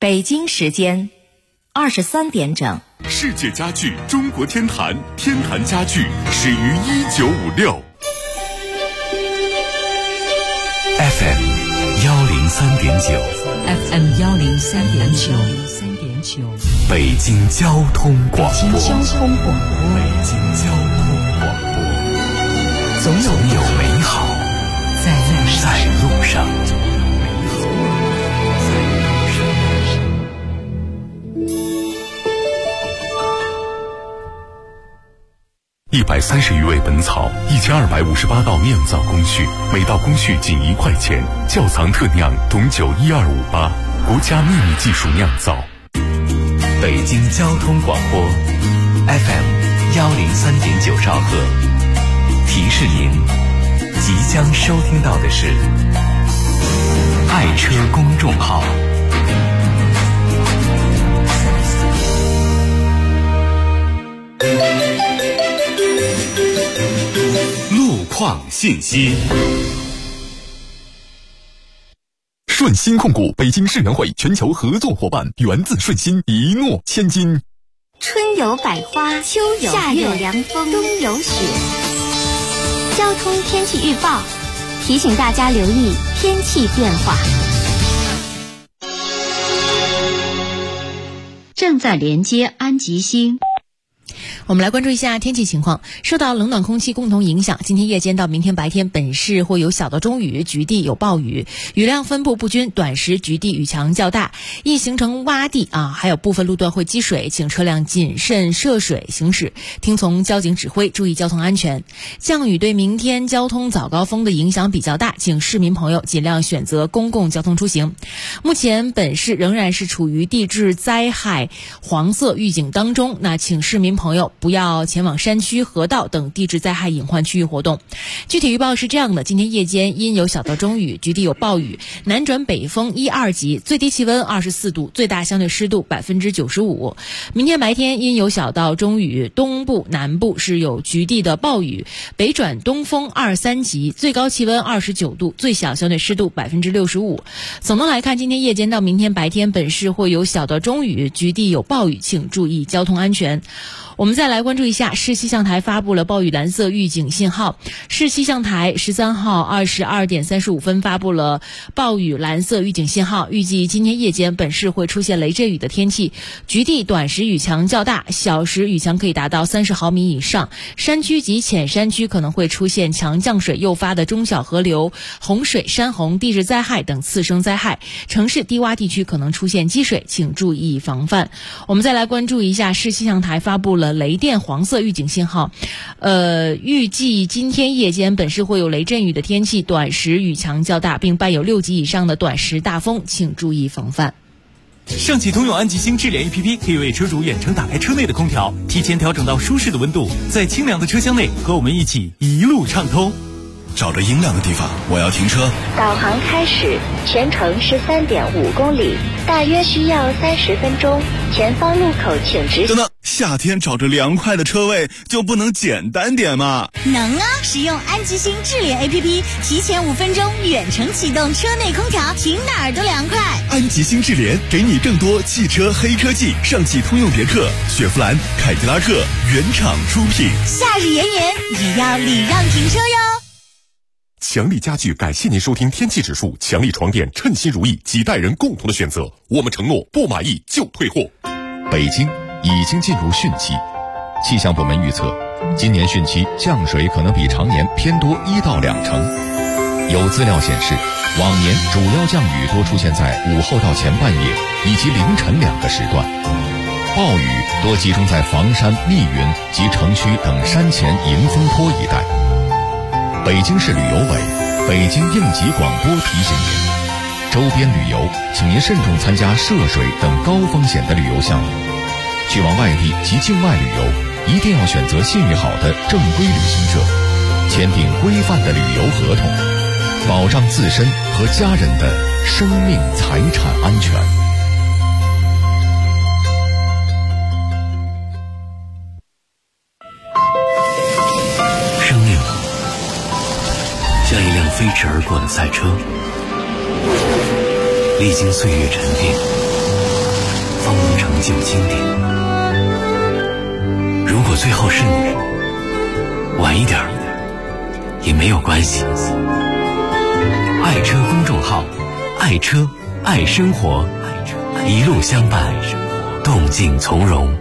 北京时间23点整。 世界家具中国天坛，天坛家具始于1956。 FM 103.9 FM 103.9 北京交通广播。 北京交通广播。 总有美好在路上。130余味本草，1258道酿造工序，每道工序仅1块钱。窖藏特酿董酒12588，国家秘密技术酿造。北京交通广播 FM 103.9兆赫。提示您，即将收听到的是爱车公众号。路况信息。顺鑫控股北京世园会全球合作伙伴，源自顺鑫，一诺千金。 春有百花，秋有夏有凉风，冬有雪。交通天气预报提醒大家留意天气变化。 正在连接安吉星。 我们来关注一下天气情况。受到冷暖空气共同影响，今天夜间到明天白天本市会有小到中雨，局地有暴雨，雨量分布不均，短时局地雨强较大，易形成洼地还有部分路段会积水，请车辆谨慎涉水行驶，听从交警指挥，注意交通安全。降雨对明天交通早高峰的影响比较大，请市民朋友尽量选择公共交通出行。目前本市仍然是处于地质灾害黄色预警当中，那请市民朋友不要前往山区、河道等地质灾害隐患区域活动。具体预报是这样的：今天夜间阴有小到中雨，局地有暴雨，南转北风1、2级，最低气温24度，最大相对湿度95%。明天白天阴有小到中雨，东部、南部是有局地的暴雨，北转东风2、3级，最高气温29度，最小相对湿度65%。总的来看，今天夜间到明天白天本市会有小到中雨，局地有暴雨，请注意交通安全。我们再来关注一下，市气象台发布了暴雨蓝色预警信号。市气象台13号22点35分发布了暴雨蓝色预警信号，预计今天夜间本市会出现雷阵雨的天气，局地短时雨强较大，小时雨强可以达到30毫米以上，山区及浅山区可能会出现强降水诱发的中小河流、洪水、山洪、地质灾害等次生灾害，城市低洼地区可能出现积水，请注意防范。我们再来关注一下，市气象台发布了雷电黄色预警信号，预计今天夜间本市会有雷阵雨的天气，短时雨强较大，并伴有6级以上的短时大风，请注意防范。 上汽通用安吉星智联 APP 可以为车主远程打开车内的空调，提前调整到舒适的温度，在清凉的车厢内和我们一起一路畅通。 找着阴凉的地方，我要停车。 导航开始，全程是3.5公里，大约需要30分钟。前方路口请直行。 等等，夏天找着凉快的车位就不能简单点吗？ 能啊！使用安吉星智联 APP， 提前5分钟远程启动车内空调，停哪儿都凉快。 安吉星智联给你更多汽车黑科技，上汽通用别克、雪佛兰、凯迪拉克原厂出品。 夏日炎炎，也要礼让停车哟。 强力家具感谢您收听天气指数，强力床垫称心如意，几代人共同的选择。我们承诺不满意就退货。 北京已经进入汛期，气象部门预测，今年汛期降水可能比常年偏多1到2成。有资料显示，往年主要降雨多出现在午后到前半夜以及凌晨2个时段，暴雨多集中在房山、密云及城区等山前迎风坡一带。北京市旅游委、北京应急广播提醒您，周边旅游请您慎重参加涉水等高风险的旅游项目。去往外地及境外旅游，一定要选择信誉好的正规旅行社，签订规范的旅游合同，保障自身和家人的生命财产安全。 生命像一辆飞驰而过的赛车，历经岁月沉淀， 就经典。如果最后是你，晚一点也没有关系。爱车公众号，爱车爱生活，一路相伴，动静从容。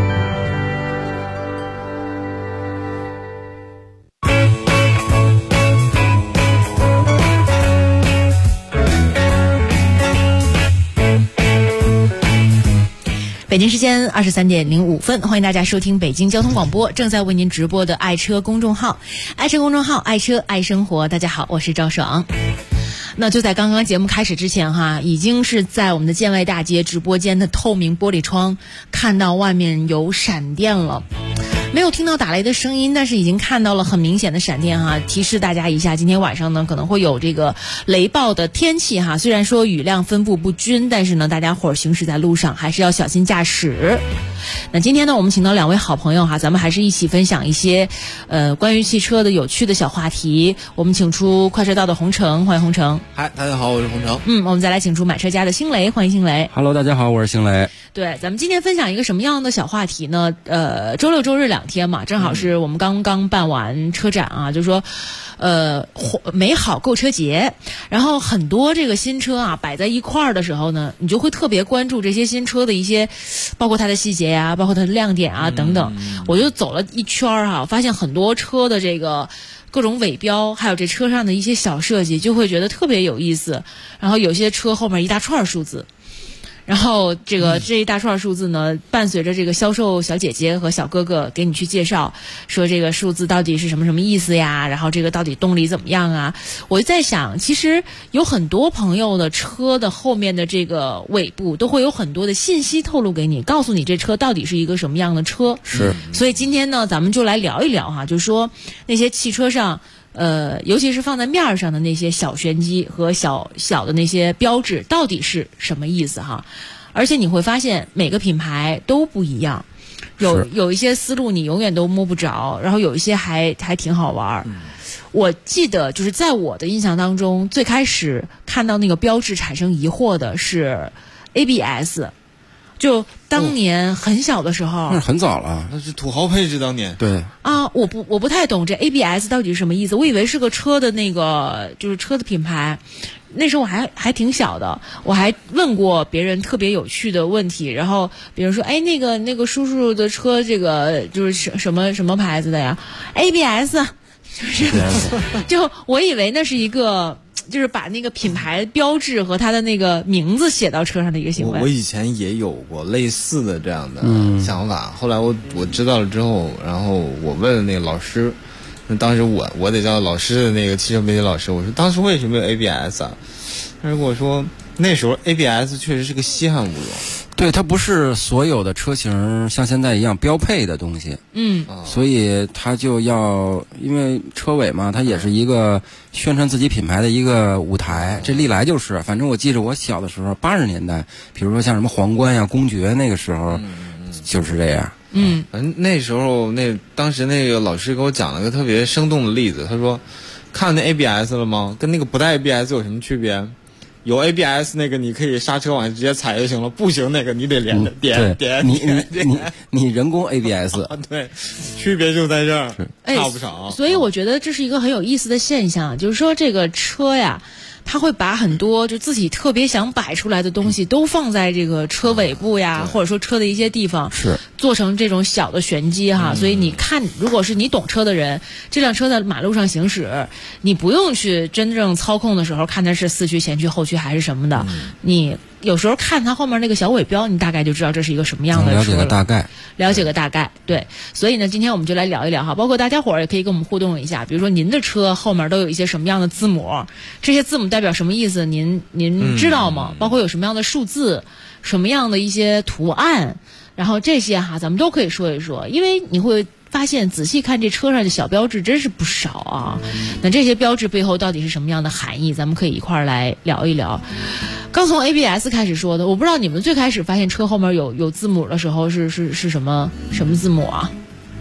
北京时间23:05，欢迎大家收听北京交通广播正在为您直播的爱车公众号，爱车公众号，爱车爱生活。大家好，我是赵爽。那就在刚刚节目开始之前哈，已经是在我们的建外大街直播间的透明玻璃窗看到外面有闪电了。没有听到打雷的声音，但是已经看到了很明显的闪电哈。提示大家一下，今天晚上呢可能会有这个雷暴的天气哈。虽然说雨量分布不均，但是呢大家伙儿行驶在路上还是要小心驾驶。那今天呢我们请到2位好朋友哈，咱们还是一起分享一些关于汽车的有趣的小话题。我们请出快车道的洪城，欢迎洪城。 嗨，大家好，我是洪城。 我们再来请出买车家的星雷，欢迎星雷。 Hello， 大家好，我是星雷。 对，咱们今天分享一个什么样的小话题呢？周六周日2天嘛，正好是我们刚刚办完车展啊，就是说美好购车节，然后很多这个新车啊摆在一块儿的时候呢，你就会特别关注这些新车的一些，包括它的细节啊，包括它的亮点啊等等。我就走了一圈哈，发现很多车的这个各种尾标，还有这车上的一些小设计，就会觉得特别有意思。然后有些车后面一大串数字。然后这一大串数字呢，伴随着这个销售小姐姐和小哥哥给你去介绍，说这个数字到底是什么什么意思呀？然后这个到底动力怎么样啊？我就在想，其实有很多朋友的车的后面的这个尾部都会有很多的信息透露给你，告诉你这车到底是一个什么样的车。 是。 所以今天呢，咱们就来聊一聊哈，就是说那些汽车上。尤其是放在面上的那些小玄机和小的那些标志到底是什么意思哈？而且你会发现每个品牌都不一样，有一些思路你永远都摸不着，然后有一些还挺好玩。我记得就是在我的印象当中，最开始看到那个标志产生疑惑的是 ABS。就当年很小的时候， 那是很早了， 那是土豪配置。当年对啊，我不太懂这 ABS 到底是什么意思，我以为是个车的那个就是车的品牌。那时候我还挺小的，我还问过别人特别有趣的问题，然后别人说，哎，那个叔叔的车这个就是什么牌子的呀 ？ABS， 就我以为那是一个。就是把那个品牌标志和它的那个名字写到车上的一个行为。 我以前也有过类似的这样的想法，后来我知道了之后，然后我问了那个老师，那当时我得叫老师的那个汽车媒体老师，我说当时为什么有 ABS 啊？他跟我说那时候 ABS 确实是个稀罕物种。 对，它不是所有的车型像现在一样标配的东西，所以它就要，因为车尾嘛，它也是一个宣传自己品牌的一个舞台，这历来就是，反正我记着我小的时候80年代，比如说像什么皇冠呀、公爵那个时候，就是这样。 反正那时候当时那个老师给我讲了个特别生动的例子，他说，看那 ABS 了吗？跟那个不带 ABS 有什么区别？有 ABS 那个你可以刹车往下直接踩就行了，不行那个你得连着点。 你人工 ABS， 对，区别就在这儿，差不少。 所以我觉得这是一个很有意思的现象，就是说这个车呀，他会把很多就自己特别想摆出来的东西都放在这个车尾部呀，或者说车的一些地方， 是做成这种小的玄机哈。所以你看，如果是你懂车的人，这辆车在马路上行驶，你不用去真正操控的时候看它是四驱、前驱、后驱还是什么的，你有时候看它后面那个小尾标，你大概就知道这是一个什么样的车了。 了解个大概， 对。所以呢，今天我们就来聊一聊哈，包括大家伙儿也可以跟我们互动一下，比如说您的车后面都有一些什么样的字母，这些字母代表什么意思？您知道吗？包括有什么样的数字，什么样的一些图案，然后这些哈，咱们都可以说一说，因为你会发现仔细看这车上的小标志真是不少啊。那这些标志背后到底是什么样的含义？咱们可以一块儿来聊一聊。刚从 ABS 开始说的，我不知道你们最开始发现车后面有字母的时候是什么字母啊？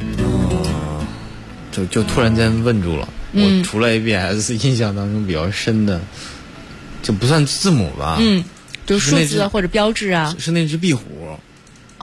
就突然间问住了。我除了 ABS 印象当中比较深的，就不算字母吧， 就是数字或者标志啊。 是那只壁虎。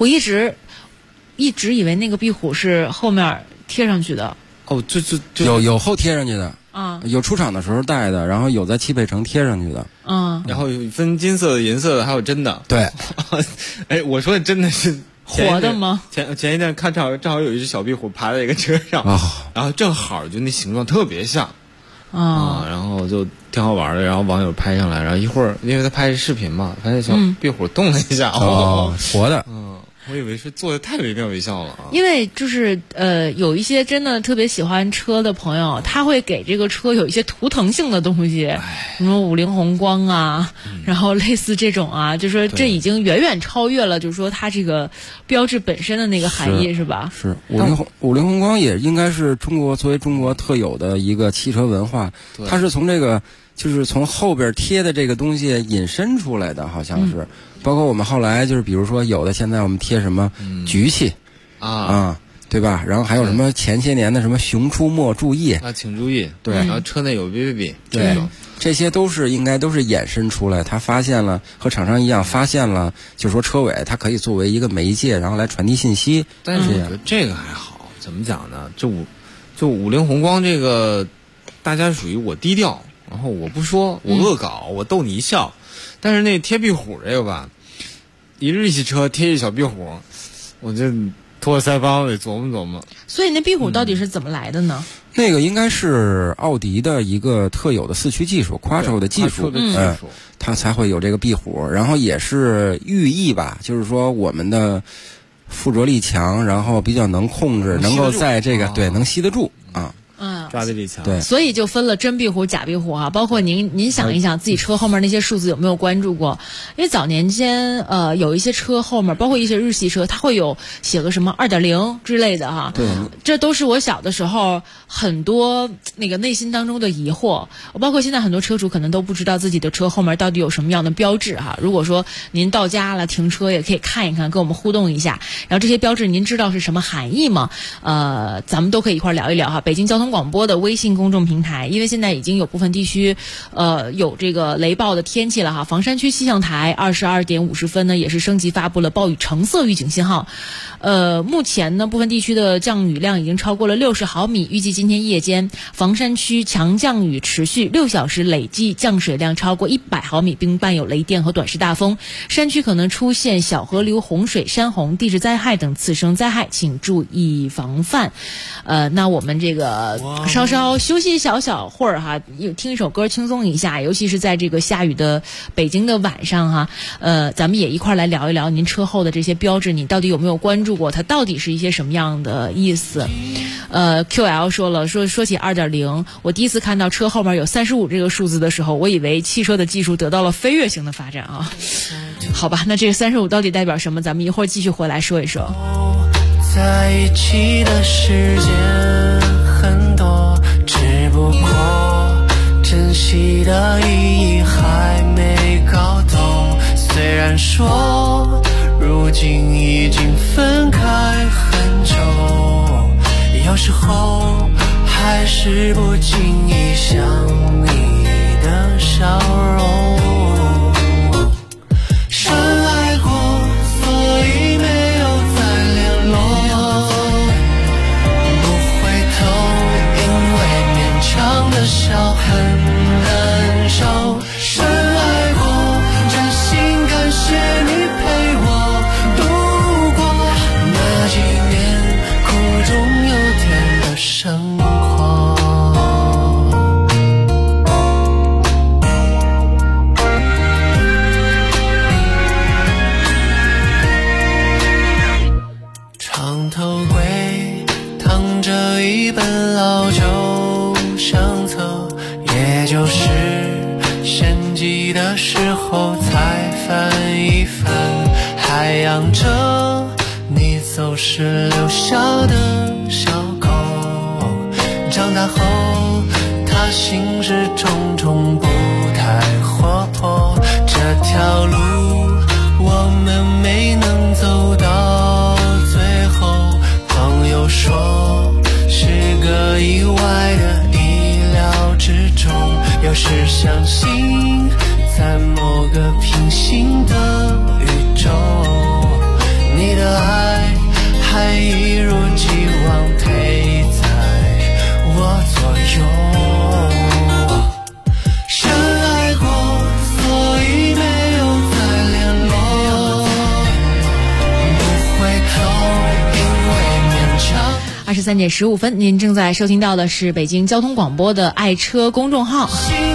我一直以为那个壁虎是后面贴上去的。 哦，就有后贴上去的。有出厂的时候带的，然后有在汽配城贴上去的， 然后有分金色的、银色的，还有真的。 对， 哎，我说的真的是活的吗？ 前一天看正好有一只小壁虎爬在一个车上，然后正好就那形状特别像，然后就挺好玩的，然后网友拍上来，然后一会儿因为他拍视频嘛，发现小壁虎动了一下， 活的， 我以为是做的太惟妙惟肖了啊！ 因为就是有一些真的特别喜欢车的朋友，他会给这个车有一些图腾性的东西，什么五菱宏光啊，然后类似这种啊，就说这已经远远超越了，就是说它这个标志本身的那个含义，是吧？ 是五菱宏光也应该是作为中国特有的一个汽车文化，它是从这个就是从后边贴的这个东西引申出来的，好像是。包括我们后来就是比如说有的现在我们贴什么局气对吧？然后还有什么前些年的什么熊出没注意请注意， 对， 然后车内有 BBB， 对，这些应该都是衍生出来，他发现了和厂商一样发现了，就是说车尾它可以作为一个媒介，然后来传递信息。 但是我觉得这个还好，怎么讲呢？就五菱宏光这个，大家属于我低调，然后我不说，我恶搞，我逗你一笑。但是那贴壁虎这个吧，一日系车贴一小壁虎，我这托腮帮得琢磨琢磨。 所以那壁虎到底是怎么来的呢？ 那个应该是奥迪的一个特有的四驱技术 ，Quattro 的技术，它才会有这个壁虎。然后也是寓意吧，就是说我们的附着力强，然后比较能控制，能够在这个能吸得住啊。 抓地力强， 对， 所以就分了真壁虎、假壁虎哈。包括您想一想，自己车后面那些数字有没有关注过？因为早年间有一些车后面，包括一些日系车，它会有写个什么2.0之类的哈。 对， 这都是我小的时候很多那个内心当中的疑惑。包括现在很多车主可能都不知道自己的车后面到底有什么样的标志哈。如果说您到家了停车，也可以看一看，跟我们互动一下。然后这些标志您知道是什么含义吗？咱们都可以一块聊一聊哈。北京交通广播的微信公众平台，因为现在已经有部分地区有这个雷暴的天气了哈。房山区气象台22点50分呢也是升级发布了暴雨橙色预警信号。目前呢部分地区的降雨量已经超过了60毫米，预计今天夜间房山区强降雨持续，6小时累计降水量超过100毫米，并伴有雷电和短时大风。山区可能出现小河流洪水、山洪、地质灾害等次生灾害，请注意防范。那我们这个稍稍休息小会儿哈，听一首歌轻松一下，尤其是在这个下雨的北京的晚上哈。咱们也一块来聊一聊您车后的这些标志，你到底有没有关注过？它到底是一些什么样的意思？QL 说起2.0，我第一次看到车后面有35这个数字的时候，我以为汽车的技术得到了飞跃性的发展啊。好吧，那这个35到底代表什么？咱们一会儿继续回来说一说。 在一起的时间很多，只不过珍惜的意义还没搞懂。虽然说如今已经分开很久，有时候还是不经意想你的笑容。深爱过，所以没有再联络，不回头，因为勉强的笑很难受。深爱过，真心感谢你陪我度过那几年苦中有甜的生活。床头柜躺着一本老旧相册，也就是献祭的时候才翻一翻，还养着你走时留下的小狗。长大后他行事种种不太活泼，这条路我们没能走到最后。朋友说是个意外的意料之中，有时相信在某个平行的宇宙， 你的爱还一如既往陪在我左右。深爱过，所以没有再联络，不回头，因为勉强。 23点15分，您正在收听到的是北京交通广播的爱车公众号。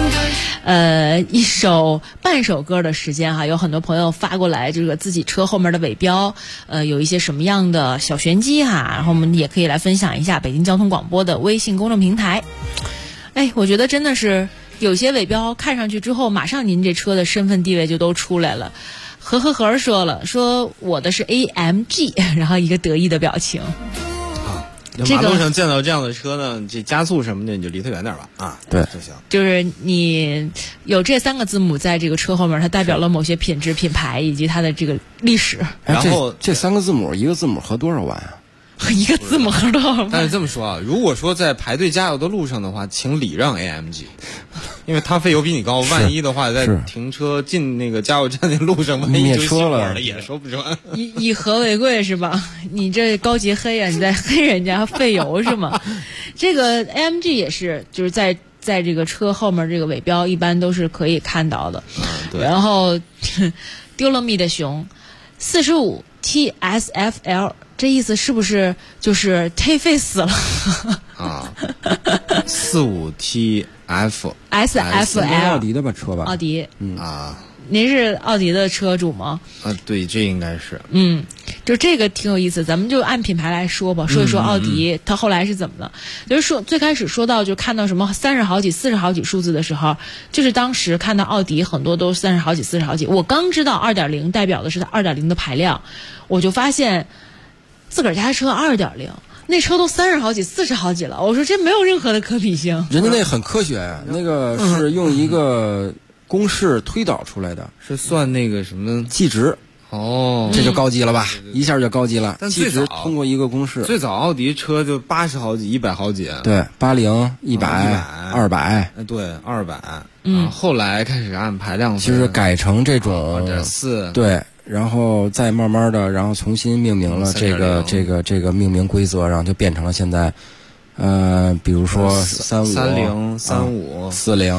半首歌的时间哈，有很多朋友发过来这个自己车后面的尾标，有一些什么样的小玄机哈，然后我们也可以来分享一下北京交通广播的微信公众平台。哎，我觉得真的是有些尾标看上去之后，马上您这车的身份地位就都出来了。和说我的是 AMG， 然后一个得意的表情。 马路上见到这样的车呢，这加速什么的你就离它远点吧啊， 对就行。 就是你有这3个字母在这个车后面，它代表了某些品质、品牌以及它的这个历史。 然后这3个字母，一个字母合多少万啊？ 一个字母合多少万？ 但是这么说啊，如果说在排队加油的路上的话，请礼让 AMG， 因为它费油比你高，万一的话在停车进那个加油站的路上，万一就熄火了也说不准。 以和为贵是吧？你这高级黑啊，你在黑人家费油是吗？这个 AMG 也是，就是在这个车后面这个尾标一般都是可以看到的。 对。 然后丢了命的熊45 TSFL。这意思是不是就是忒费死了啊？45 TSFL 奥迪的吧车吧？ 奥迪， 啊， 您是奥迪的车主吗？ 对，这应该是。 就这个挺有意思，咱们就按品牌来说吧，说一说奥迪，它后来是怎么了？就是说最开始说到就看到什么30好几、40好几数字的时候，就是当时看到奥迪很多都30好几、40好几。我刚知道2.0代表的是它2.0的排量，我就发现。自个儿家车2.0，那车都30好几、40好几了。我说这没有任何的可比性。 人家那很科学呀，那个是用一个公式推导出来的， 是算那个什么计值。 哦， 这就高级了吧？一下就高级了。 但计值通过一个公式。 最早奥迪车就80好几、100好几。 对，80、100、200。 对，200。后来开始按排量分， 其实改成这种 2.4。 对。然后再慢慢的，然后重新命名了这个命名规则，然后就变成了现在，比如说 30、35、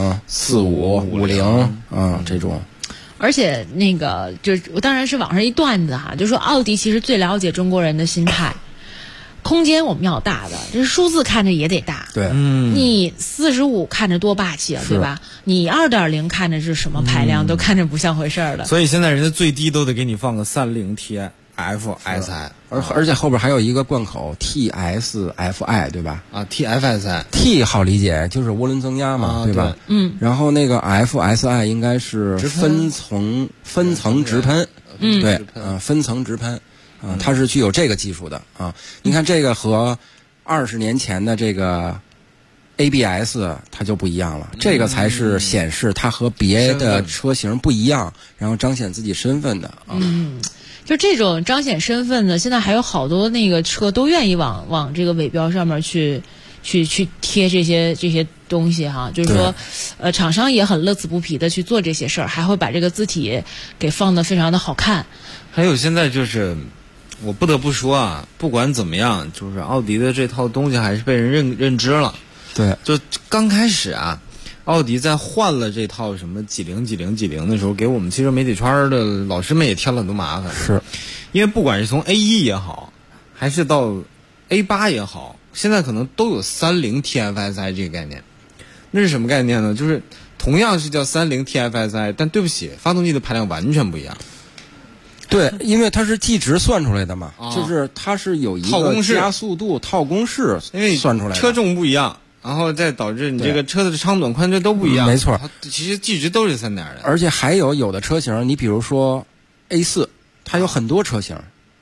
40、45、50，这种。 而且那个当然是网上一段子哈，就说奥迪其实最了解中国人的心态。空间我们要大的，这数字看着也得大。 对， 你45看着多霸气啊，对吧？你2.0看着是什么排量，都看着不像回事儿了。 所以现在人家最低都得给你放个30 TFSI， 而且后边还有一个贯口 TSFI， 对吧 ？TFSI T 好理解，就是涡轮增压嘛，对吧？然后那个 FSI 应该是分层直喷，对，分层直喷。它是具有这个技术的啊！你看这个和20年前的这个 ABS 它就不一样了，这个才是显示它和别的车型不一样，然后彰显自己身份的啊。 就这种彰显身份的，现在还有好多那个车都愿意往这个尾标上面去贴这些东西哈，就是说，厂商也很乐此不疲的去做这些事儿，还会把这个字体给放得非常的好看。 还有现在就是。我不得不说啊，不管怎么样，就是奥迪的这套东西还是被人认知了。 对， 就刚开始啊，奥迪在换了这套什么几零的时候，给我们汽车媒体圈的老师们也添了很多麻烦。 是， 因为不管是从 A1 也好，还是到 A8 也好，现在可能都有30 TFSI 这个概念。那是什么概念呢？就是同样是叫30 TFSI， 但对不起，发动机的排量完全不一样。 对，因为它是计值算出来的嘛，就是它是有一个加速度套公式， 因为算出来的。 车重不一样，然后再导致你这个车的长短宽这都不一样。 没错， 其实计值都是3点的。 而且还有的车型，你比如说 A4， 它有很多车型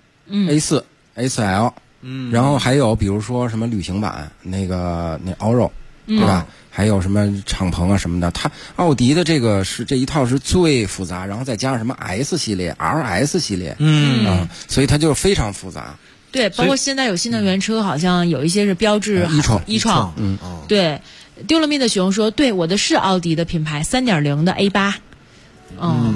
，A4、A4L， 然后还有比如说什么旅行版那 Allroad， 对吧？还有什么敞篷啊什么的，它奥迪的这一套是最复杂，然后再加上什么 S 系列、RS 系列，所以它就非常复杂。 对，包括现在有新能源车，好像有一些是标志一创，对。丢了命的熊说：“对，我的是奥迪的品牌3.0的 A8。”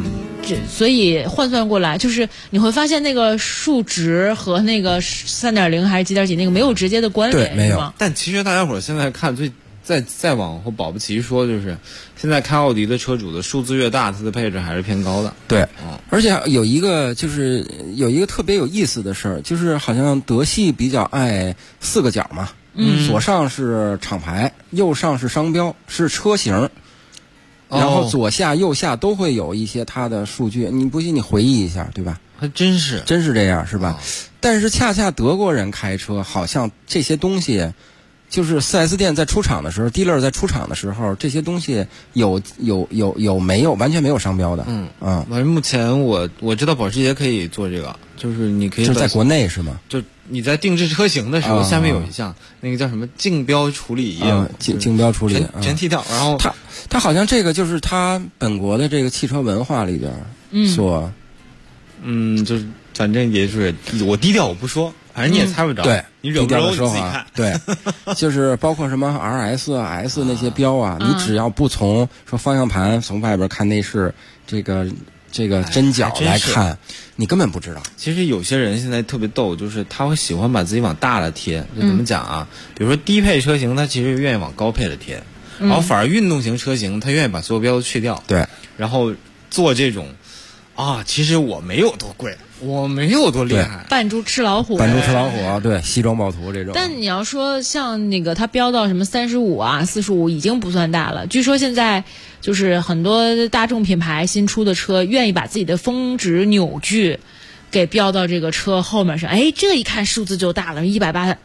所以换算过来，就是你会发现那个数值和那个3.0还是几点几那个没有直接的关联， 对，没有。 但其实大家伙现在看再往后保不齐说，就是现在开奥迪的车主的数字越大，它的配置还是偏高的。 对，而且有一个特别有意思的事儿，就是好像德系比较爱4个角嘛，左上是厂牌，右上是商标，是车型。然后左下右下都会有一些它的数据，你不信你回忆一下，对吧？ 还真是这样，是吧？但是恰恰德国人开车，好像这些东西，就是 4S 店在出厂的时候 ，dealer 在出厂的时候，这些东西有没有完全没有商标的？ 反正目前我知道保时捷可以做这个，就是你可以是在国内是吗？ 就你在定制车型的时候，下面有一项那个叫什么竞标处理业务， 竞标处理全踢掉，然后它好像这个就是它本国的这个汽车文化里边所， 就是反正也是我低调我不说，反正你也猜不着， 对， 你惹不着你自己看， 对，就是包括什么 RS 啊 S 那些标啊，你只要不从说方向盘从外边看内饰这个针脚来看，你根本不知道。 其实有些人现在特别逗，就是他会喜欢把自己往大了贴，就怎么讲啊？比如说低配车型，他其实愿意往高配的贴。然后反而运动型车型，他愿意把所有标都去掉， 对， 然后做这种其实我没有多贵，我没有多厉害， 扮猪吃老虎， 对，西装暴徒这种。 但你要说像那个他标到什么35啊、45，已经不算大了。据说现在就是很多大众品牌新出的车，愿意把自己的峰值扭矩给标到这个车后面上，这一看数字就大了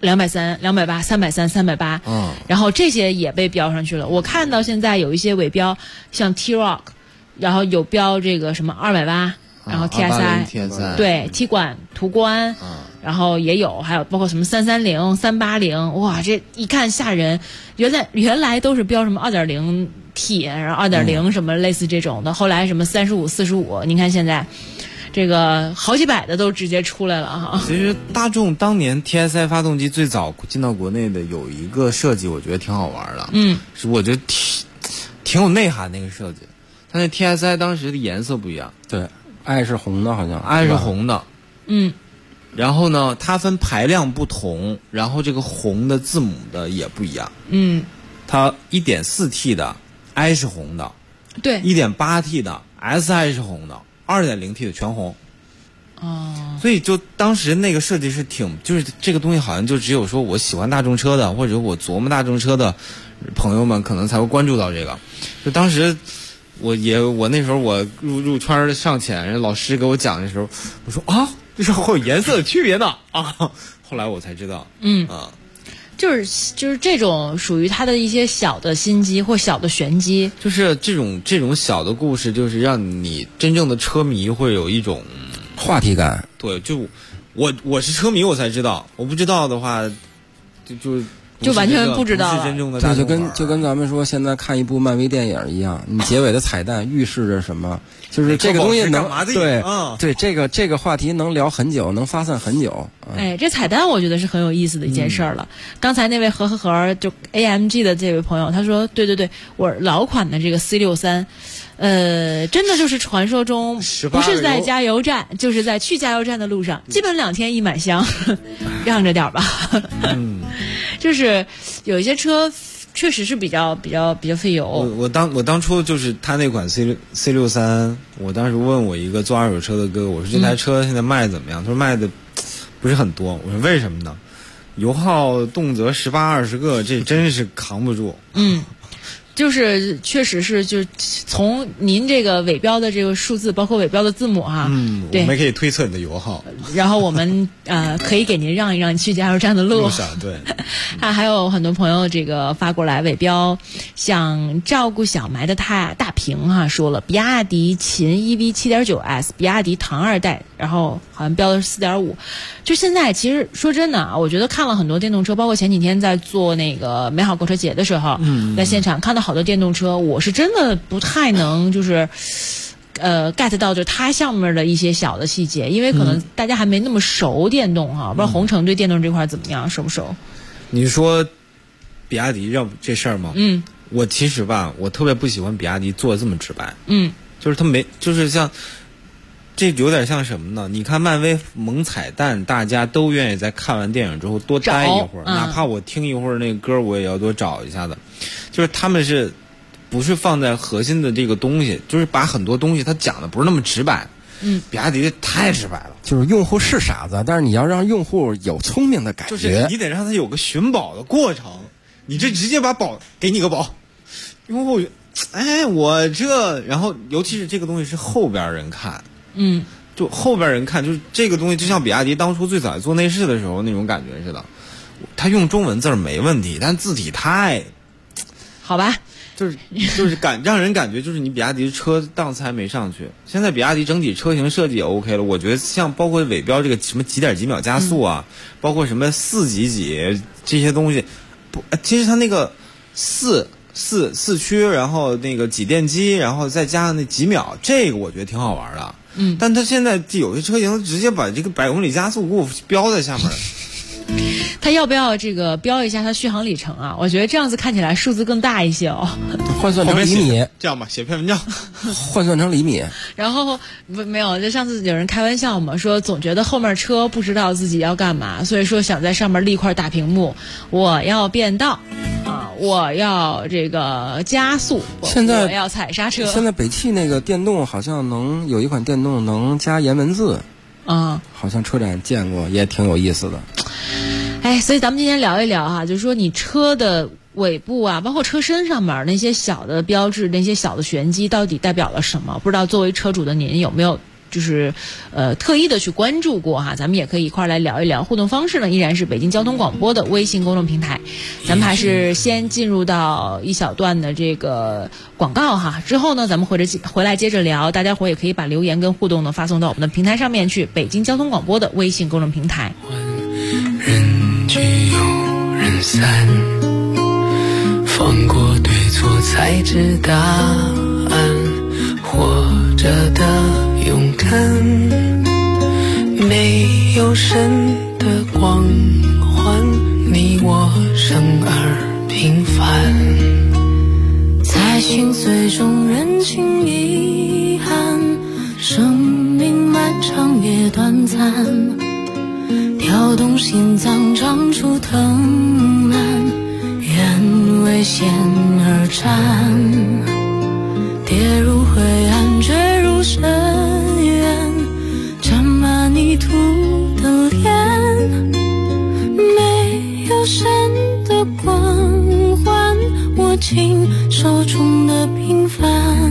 ，180、230、280、330、380，然后这些也被标上去了。我看到现在有一些尾标，像 T-Roc， 然后有标这个什么280，然后 TSI， 对 T 管、途观，然后也有，还有包括什么330、380，哇，这一看吓人。原来都是标什么 2.0T， 然后 2.0 什么类似这种的，后来什么35、45，您看现在。这个好几百的都直接出来了哈。 其实大众当年 TSI 发动机最早进到国内的有一个设计，我觉得挺好玩的。是我觉得挺有内涵那个设计。它那 TSI 当时的颜色不一样， 对，爱是红的，好像爱是红的。然后呢，它分排量不同，然后这个红的字母的也不一样。它 1.4T 的 I 是红的， 对 1.8T 的 SI 是红的。2.0T 的全红，所以就当时那个设计是就是这个东西好像就只有说我喜欢大众车的，或者我琢磨大众车的朋友们可能才会关注到这个。就当时我那时候我入圈上前，人老师给我讲的时候，我说这是会有颜色的区别的啊，后来我才知道， 就是这种属于他的一些小的心机或小的玄机， 就是这种小的故事，就是让你真正的车迷会有一种话题感。 对，就我是车迷，我才知道，我不知道的话， 就完全不知道了。 不是真正的大众玩，就跟咱们说现在看一部漫威电影一样，你结尾的彩蛋预示着什么？就是这个东西能对这个话题能聊很久，能发散很久。 这彩蛋我觉得是很有意思的一件事儿了。刚才那位和就 AMG 的这位朋友，他说对，我老款的这个 C63。真的就是传说中不是在加油站，就是在去加油站的路上，基本2天一满箱，让着点吧。就是有一些车确实是比较费油。 我当初就是他那款 C63，我当时问我一个做二手车的哥哥，我说这台车现在卖怎么样？他说卖的不是很多。我说为什么呢？油耗动辄18、20个，这真是扛不住。 就是确实是，就是从您这个尾标的这个数字，包括尾标的字母哈，对， 我们可以推测你的油耗。 然后我们可以给您让一让去加油站的路上，对。 还有很多朋友这个发过来尾标，像照顾小埋的大屏哈说了，比亚迪秦 EV 7.9S， 比亚迪唐2代，然后好像标的是 4.5。就现在其实说真的啊，我觉得看了很多电动车，包括前几天在做那个美好购车节的时候，在现场看到好多电动车，我是真的不太能就是get 到就它上面的一些小的细节，因为可能大家还没那么熟电动哈。不知道红城对电动这块怎么样，熟不熟？ 你说比亚迪让这事儿吗？我其实吧，我特别不喜欢比亚迪做的这么直白。就是他没，就是像这有点像什么呢？你看漫威萌彩蛋，大家都愿意在看完电影之后多待一会儿，哪怕我听一会儿那个歌，我也要多找一下的。就是他们是不是放在核心的这个东西，就是把很多东西他讲的不是那么直白。比亚迪太直白了， 就是用户是傻子，但是你要让用户有聪明的感觉， 就是你得让他有个寻宝的过程。你这直接把宝给你个宝，用户我这，然后尤其是这个东西是后边人看，就后边人看，就是这个东西就像比亚迪当初最早做内饰的时候那种感觉似的，他用中文字没问题，但字体太好吧。 就是让人感觉就是你比亚迪车档次还没上去。现在比亚迪整体车型设计也 OK 了，我觉得像包括尾标这个什么几点几秒加速啊，包括什么4几几这些东西，其实它那个四驱，然后那个几电机，然后再加上那几秒，这个我觉得挺好玩的。但它现在有些车型直接把这个100公里加速给我标在下面。 他要不要这个标一下他续航里程啊？我觉得这样子看起来数字更大一些哦。 换算成厘米， 这样吧，写篇文章， 换算成厘米。 然后没有，就上次有人开玩笑嘛，说总觉得后面车不知道自己要干嘛，所以说想在上面立块大屏幕，我要变道啊，我要这个加速， 现在我要踩刹车。 现在北汽那个电动好像有一款电动能加颜文字。好像车展见过，也挺有意思的。 所以咱们今天聊一聊哈，就是说你车的尾部啊，包括车身上面那些小的标志，那些小的玄机到底代表了什么？不知道作为车主的您有没有就是特意的去关注过哈？咱们也可以一块来聊一聊。互动方式呢依然是北京交通广播的微信公众平台。咱们还是先进入到一小段的这个广告哈，之后呢咱们回来接着聊。大家伙也可以把留言跟互动呢发送到我们的平台上面去，北京交通广播的微信公众平台。 人聚又人散，放过对错才知答案，活着的勇敢，没有神的光环，你我生而平凡， 在心碎中认清遗憾，生命漫长也短暂，跳动心脏长出藤蔓，愿为险而战，跌入灰暗坠入深渊，沾满泥土的脸，没有神的光环，握紧手中的平凡，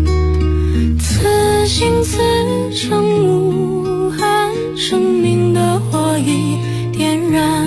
此心此生无憾，生命的火已点燃。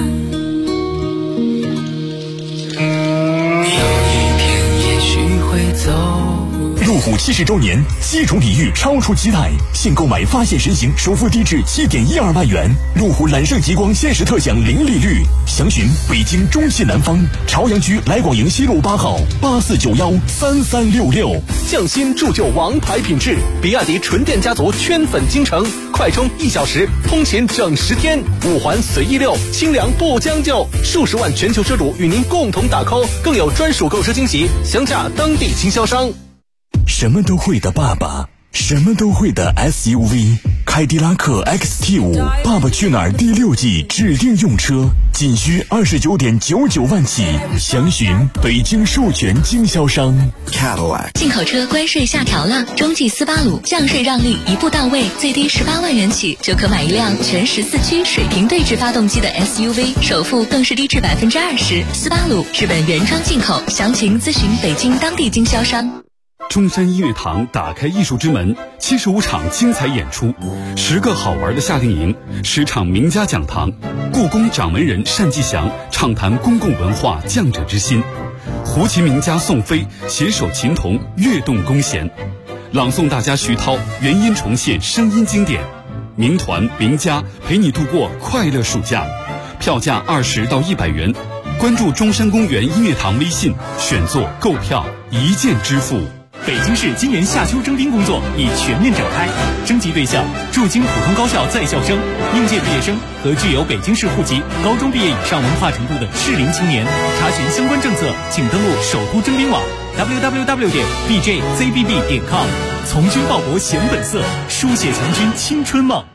路虎70周年7重礼遇超出期待，现购买发现神行首付低至7.12万元，路虎揽胜极光限时特享零利率。详询北京中西南方朝阳区来广营西路8号84913366。 匠心铸就王牌品质，比亚迪纯电家族圈粉京城，快充1小时，通勤整10天，5环随意溜，清凉不将就，数十万全球车主与您共同打 call， 更有专属购车惊喜，详洽当地经销商。 什么都会的爸爸，什么都会的 SUV， 凯迪拉克 XT5 爸爸去哪儿第6季指定用车，仅需29.99万起，详询北京授权经销商 Cadillac。 进口车关税下调了，中继斯巴鲁降税让利一步到位，最低18万元起就可买一辆全14驱水平对置发动机的 SUV， 首付更是低至20%。斯巴鲁日本原装进口，详情咨询北京当地经销商。 中山音乐堂打开艺术之门，75场精彩演出，10个好玩的夏令营，10场名家讲堂，故宫掌门人单霁翔畅谈公共文化匠者之心，胡琴名家宋飞携手琴童跃动弓弦，朗诵大家徐涛原音重现声音经典，名团名家陪你度过快乐暑假，票价20到100元，关注中山公园音乐堂微信，选座购票一键支付。 北京市今年夏秋征兵工作已全面展开，征集对象驻京普通高校在校生、应届毕业生和具有北京市户籍、高中毕业以上文化程度的适龄青年。查询相关政策，请登录首都征兵网 www.bjzbb.com， 从军报国显本色，书写强军青春梦。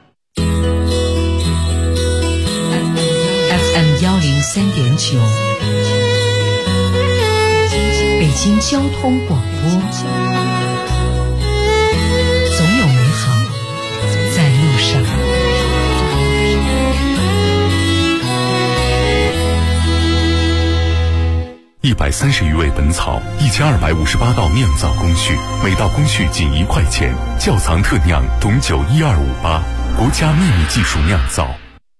FM 103.9，北京交通广播，总有美好在路上。 130余味本草，1258道酿造工序，每道工序仅1块钱。窖藏特酿董酒12588，国家秘密技术酿造。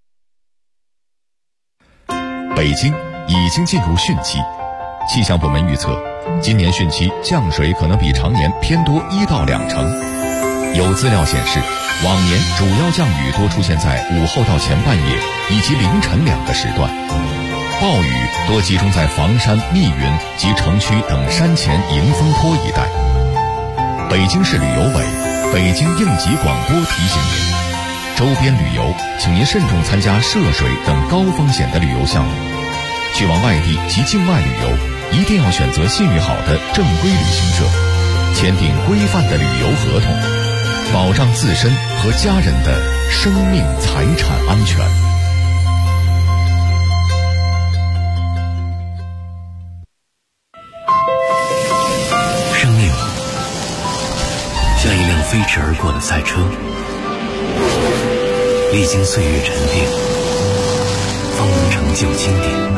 北京已经进入汛期，气象部门预测，今年汛期降水可能比常年偏多1到2成。有资料显示，往年主要降雨多出现在午后到前半夜以及凌晨2个时段，暴雨多集中在房山、密云及城区等山前迎风坡一带。北京市旅游委、北京应急广播提醒您，周边旅游请您慎重参加涉水等高风险的旅游项目。去往外地及境外旅游，一定要选择信誉好的正规旅行社，签订规范的旅游合同，保障自身和家人的生命财产安全。 生命像一辆飞驰而过的赛车，历经岁月沉淀，方能成就经典。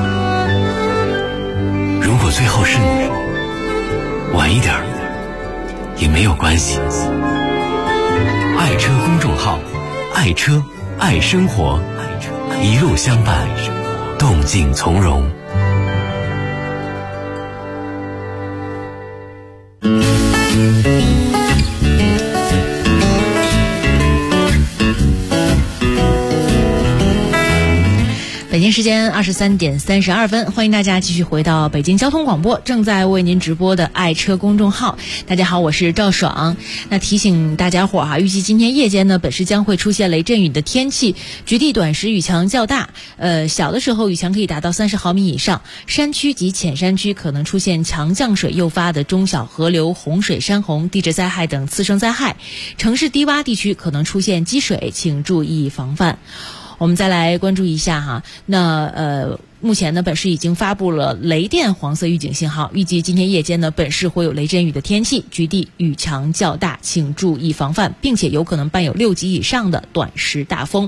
如果最后是你，晚一点也没有关系。爱车公众号，爱车爱生活，一路相伴，动静从容。 北京时间23点32分，欢迎大家继续回到北京交通广播正在为您直播的爱车公众号。大家好，我是赵爽。那提醒大家伙预计今天夜间呢，本市将会出现雷阵雨的天气，局地短时雨强较大，小的时候雨强可以达到30毫米以上，山区及浅山区可能出现强降水诱发的中小河流洪水、山洪、地质灾害等次生灾害，城市低洼地区可能出现积水，请注意防范。我们再来关注一下那目前呢，本市已经发布了雷电黄色预警信号，预计今天夜间呢，本市会有雷阵雨的天气，局地雨强较大，请注意防范，并且有可能伴有6级以上的短时大风。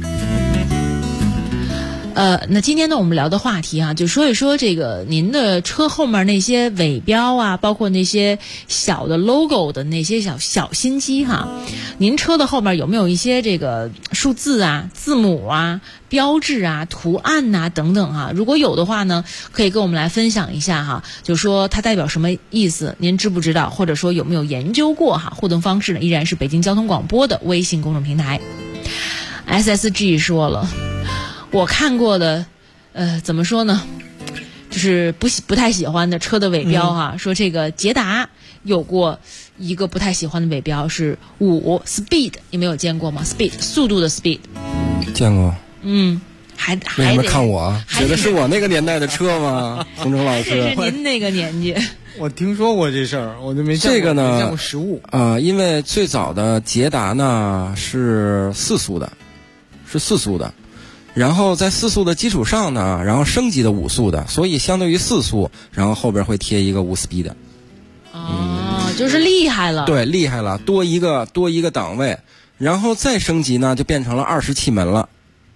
那今天呢，我们聊的话题就说一说这个您的车后面那些尾标包括那些小的 logo 的那些小心机您车的后面有没有一些这个数字字母标志图案等等如果有的话呢，可以跟我们来分享一下就说它代表什么意思，您知不知道，或者说有没有研究过互动方式呢，依然是北京交通广播的微信公众平台。SSG 说了，我看过的怎么说呢，就是不太喜欢的车的尾标说这个捷达有过一个不太喜欢的尾标是5 speed， 你没有见过吗？ speed 速度的 speed 见过。 还为什么看我觉得是我那个年代的车吗？洪成老师， 这是您那个年纪。 我听说过这事儿，我就没见过这个呢， 没见过实物因为最早的捷达呢是4速的，然后在4速的基础上呢，然后升级的5速的，所以相对于4速，然后后边会贴一个5 speed 的。 就是厉害了。 对，厉害了，多一个档位，然后再升级呢，就变成了20气门了。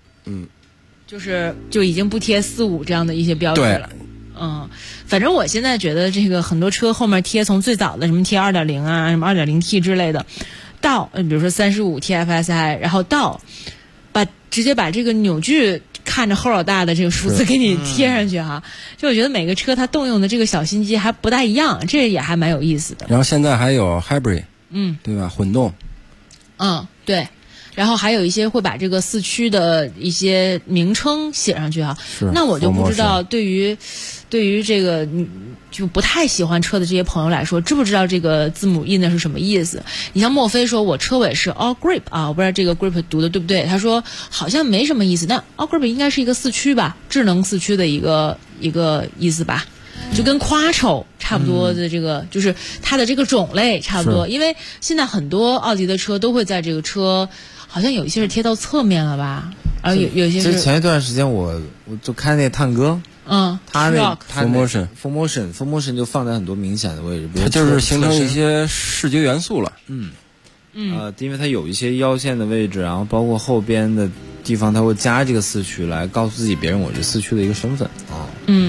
就已经不贴4、5这样的一些标志了。反正我现在觉得这个很多车后面贴，从最早的什么贴 2.0 什么 2.0T 之类的，到比如说35 TFSI， 然后到直接把这个扭矩看着齁老大的这个数字给你贴上去就我觉得每个车它动用的这个小心机还不大一样，这也还蛮有意思的。 然后现在还有 hybrid， 对吧？混动。 对。然后还有一些会把这个4驱的一些名称写上去那我就不知道对于这个就不太喜欢车的这些朋友来说，知不知道这个字母印的是什么意思？你像莫非说我车尾是 all grip 我不知道这个 grip 读的对不对，他说好像没什么意思，那 all grip 应该是一个4驱吧，智能4驱的一个意思吧。 就跟夸丑差不多的这个，就是它的这个种类差不多。因为现在很多奥迪的车都会在这个车，好像有一些是贴到侧面了吧？有些是。 其实前一段时间我就看那探戈。他那 Full Motion 就放在很多明显的位置， 它就是形成一些视觉元素了。 因为它有一些腰线的位置，然后包括后边的地方，它会加这个四驱来告诉自己别人我是四驱的一个身份啊。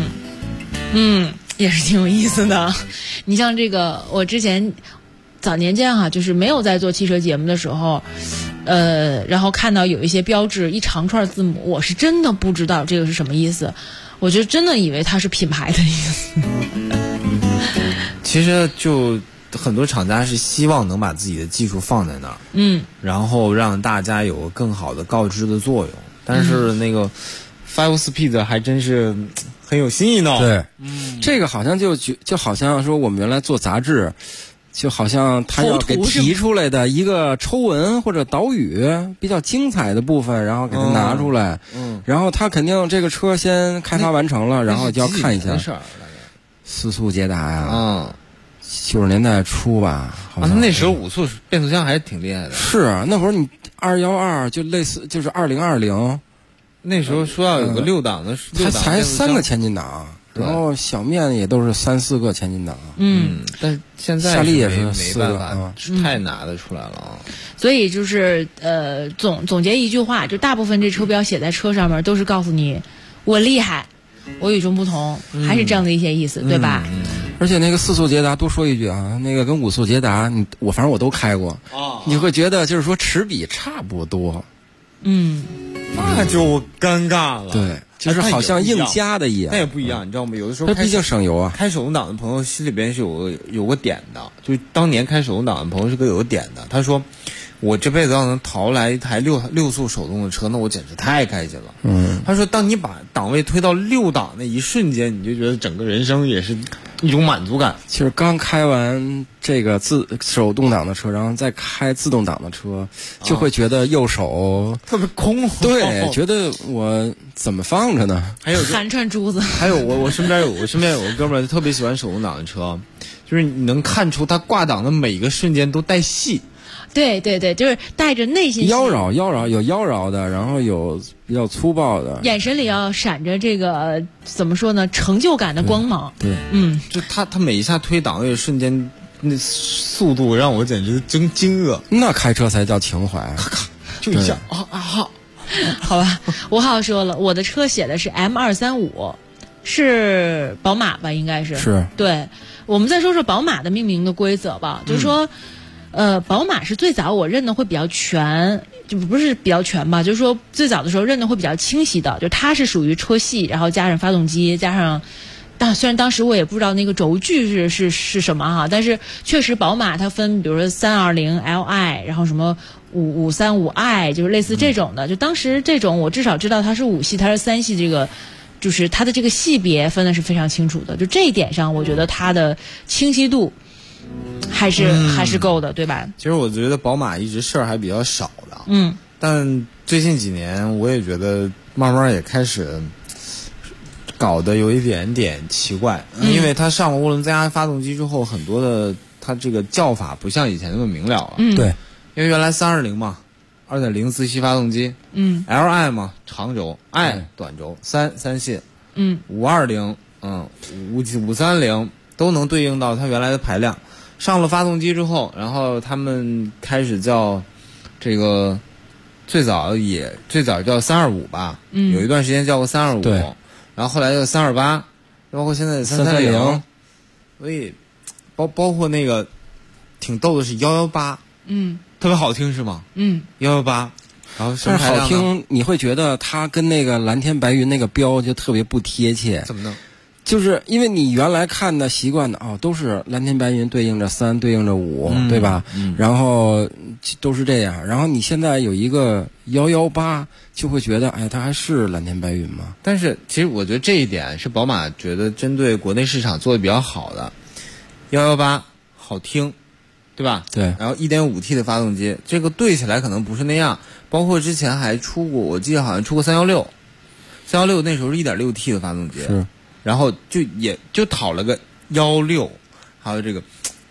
也是挺有意思的。你像这个，我之前早年间哈，就是没有在做汽车节目的时候。然后看到有一些标志一长串字母，我是真的不知道这个是什么意思，我就真的以为它是品牌的意思。 其实就很多厂家是希望能把自己的技术放在那儿，然后让大家有更好的告知的作用。但是那个 Five Speed 还真是很有新意呢。 对，这个好像就好像说我们原来做杂志。就好像他要给提出来的一个抽文或者导语比较精彩的部分，然后给他拿出来，然后他肯定这个车先开发完成了，然后就要看一下。四速捷达呀，90年代初吧，好像那时候5速变速箱还是挺厉害的。 是啊，那会儿你212就类似就是2020， 那时候说要有个6档的， 它才3个前进档。然后小面也都是3、4个前进档， 但是现在夏利也是没办法，太拿得出来了啊。 所以就是总结一句话，就大部分这车标写在车上面都是告诉你我厉害，我与众不同，还是这样的一些意思，对吧？ 而且那个4速捷达多说一句啊，那个跟5速捷达，反正我都开过，你会觉得就是说齿比差不多， 那就尴尬了。 对。就是好像硬加的一样， 那也不一样，你知道吗？有的时候它毕竟省油啊。 开手动挡的朋友心里边是有个点的，就当年开手动挡的朋友是有个点的。他说，我这辈子要能淘来一台六速手动的车，那我简直太开心了。他说，当你把档位推到6档那一瞬间，你就觉得整个人生也是一种满足感。 其实刚开完这个手动挡的车，然后再开自动挡的车，就会觉得右手特别空。 对，觉得我怎么放着呢？ 还有寒串珠子。 还有我身边有个哥们儿，特别喜欢手动挡的车，就是你能看出他挂档的每一个瞬间都带戏。 对，就是带着内心妖娆有妖娆的，然后有比较粗暴的， 眼神里要闪着这个怎么说呢，成就感的光芒。 对， 就他每一下推档位的瞬间，那速度让我简直惊愕。 那开车才叫情怀， 咔咔就一下好吧，我好说了，我的车写的是 M235，是宝马吧？应该是。 是。 对，我们再说说宝马的命名的规则吧，就是说。宝马是最早我认的会比较全，就不是比较全吧，就是说最早的时候认的会比较清晰的，就它是属于车系，然后加上发动机，加上，虽然当时我也不知道那个轴距是什么哈，但是确实宝马它分，比如说320Li，然后什么535i，就是类似这种的，就当时这种我至少知道它是5系，它是3系，这个就是它的这个系别分的是非常清楚的，就这一点上，我觉得它的清晰度。还是够的，对吧？ 其实我觉得宝马一直事儿还比较少的，但最近几年我也觉得慢慢也开始搞得有一点点奇怪，因为它上了涡轮增压发动机之后，很多的它这个叫法不像以前那么明了了。 对， 因为原来320嘛，2.0自吸发动机，Li 嘛长轴 ，I 短轴，三系，520530都能对应到它原来的排量。上了发动机之后，然后他们开始叫这个最早叫325吧，有一段时间叫过325，然后后来叫328，包括现在的330，所以包括那个挺逗的是118，特别好听是吗？118，然后但是好听，你会觉得它跟那个蓝天白云那个标就特别不贴切。 怎么呢？ 就是因为你原来看的习惯的都是蓝天白云对应着3对应着5，对吧？然后都是这样，然后你现在有一个118，就会觉得它还是蓝天白云吗？ 但是其实我觉得这一点是宝马觉得针对国内市场做的比较好的，118好听，对吧？ 对。 然后 1.5T 的发动机，这个对起来可能不是那样，包括之前还出过，我记得好像出过316那时候是 1.6T 的发动机。 是。 然后也就讨了个16，还有这个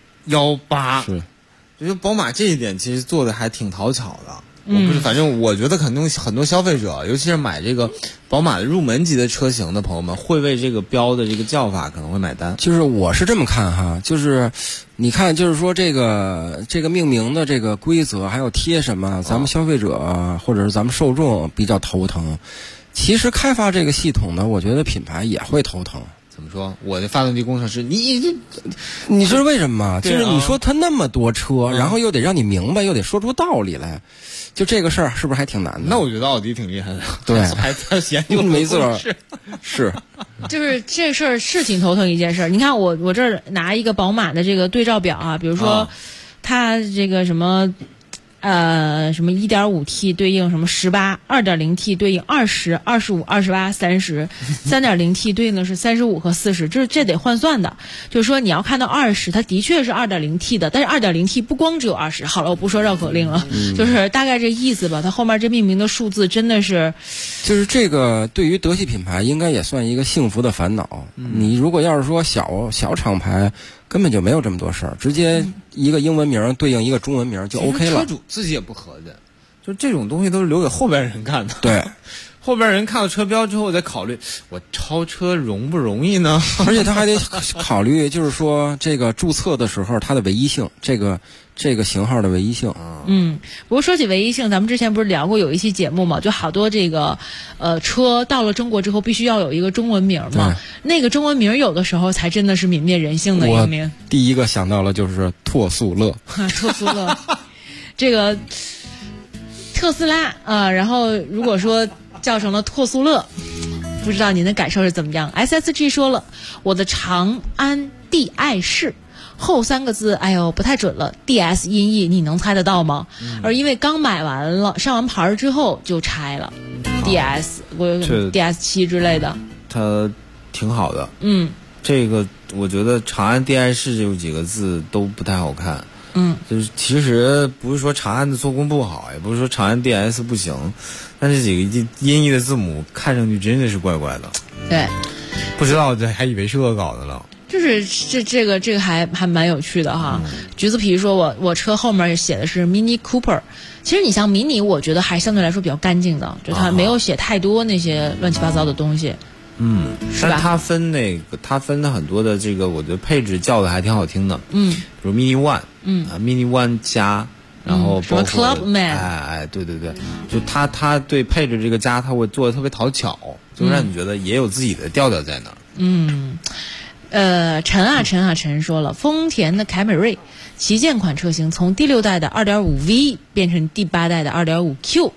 18， 是， 我觉得宝马这一点其实做的还挺讨巧的。反正我觉得肯定很多消费者，尤其是买这个宝马的入门级的车型的朋友们，会为这个标的这个叫法可能会买单。 就是我是这么看哈，就是你看，就是说这个命名的这个规则还有贴什么，咱们消费者或者是咱们受众比较头疼。其实开发这个系统呢，我觉得品牌也会头疼。 怎么说？我的发动机工程师，你知道为什么吗？就是你说他那么多车，然后又得让你明白，又得说出道理来，就这个事儿是不是还挺难的？ 那我觉得奥迪挺厉害的， 对， 还研究没错，是， 就是这事儿是挺头疼一件事儿。你看我这儿拿一个宝马的这个对照表啊，比如说它这个什么。什么 1.5T 对应什么18 2.0T 对应20 25 28 30 3.0T 对应的是35和40，这得换算的。就是说你要看到20，它的确是 2.0T 的，但是 2.0T 不光只有20。好了，我不说绕口令了，就是大概这意思吧。它后面这命名的数字真的是， 就是这个对于德系品牌应该也算一个幸福的烦恼。你如果要是说小厂牌，根本就没有这么多事儿，直接一个英文名对应一个中文名就 OK 了。 车主自己也不合计，就这种东西都是留给后边人干的。 对， 后边人看到车标之后再考虑，我超车容不容易呢？ 而且他还得考虑，就是说这个注册的时候它的唯一性，这个型号的唯一性。 不过说起唯一性，咱们之前不是聊过有一期节目嘛，就好多这个车到了中国之后必须要有一个中文名嘛，那个中文名有的时候才真的是泯灭人性的一个名。 第一个想到了就是拓速乐， 拓速乐，这个特斯拉然后如果说叫成了拓速乐，不知道您的感受是怎么样。 SSG 说了，我的长安帝爱仕后3个字，哎呦不太准了 ，DS 音译你能猜得到吗？而因为刚买完了，上完牌之后就拆了 ，DS 我DS7之类的， 它挺好的。这个我觉得长安帝爱仕这几个字都不太好看。就是其实不是说长安的做工不好，也不是说长安 DS 不行，但这几个音译的字母看上去真的是怪怪的。 对， 不知道这还以为是恶搞的了。 就是这个还蛮有趣的哈。橘子皮说我车后面写的是 Mini Cooper， 其实你像迷你，我觉得还相对来说比较干净的，就它没有写太多那些乱七八糟的东西。 但它分的很多的这个，我觉得配置叫的还挺好听的。比如 Mini One，Mini One 加，然后包括什么 Clubman， 对，就它对配置这个加，它会做的特别讨巧，就让你觉得也有自己的调调在那儿。陈说了，丰田的凯美瑞旗舰款车型从第6代的 2.5V 变成第8代的 2.5Q。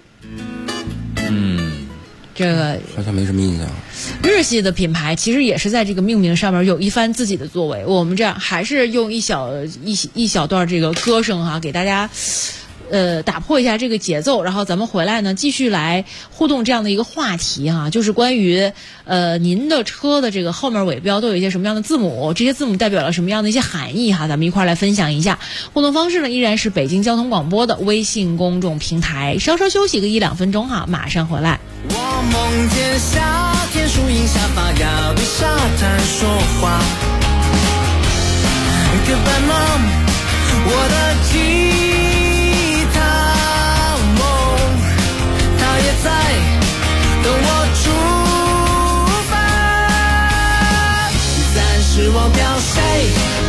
这个好像没什么印象。 日系的品牌其实也是在这个命名上面有一番自己的作为。我们这样还是用一小段这个歌声哈，给大家打破一下这个节奏，然后咱们回来呢继续来互动这样的一个话题哈，就是关于您的车的这个后面尾标都有一些什么样的字母，这些字母代表了什么样的一些含义哈，咱们一块来分享一下。互动方式呢依然是北京交通广播的微信公众平台。稍稍休息个1-2分钟哈，马上回来。 我梦见夏天树荫下发芽，对沙滩说话。Goodbye mom， 我的吉他梦，它也在等我出发。暂时忘掉谁，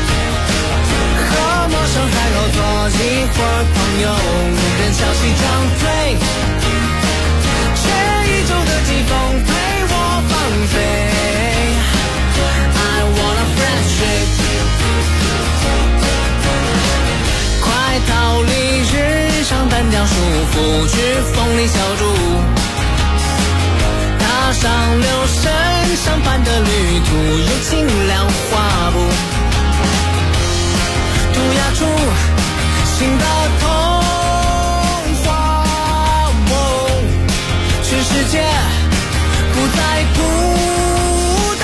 和陌生海后做一会儿朋友，任潮汐涨退。的季风陪我放飞 I want a friendship， 快逃离日常单调束缚，去风里小筑，踏上留声相伴的旅途，用清凉画布涂鸦出新的童话梦，全世界不再孤单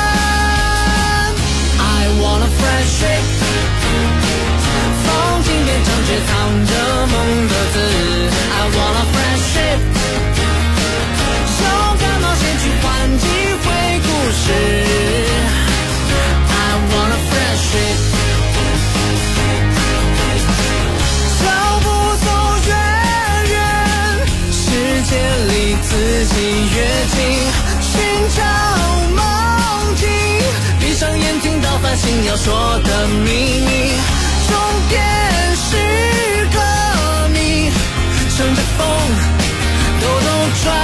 I want a friendship， 风景变成只藏着梦的字 I want a friendship， 勇敢冒险去换几回故事要说的秘密，终点是个谜，乘着风兜兜转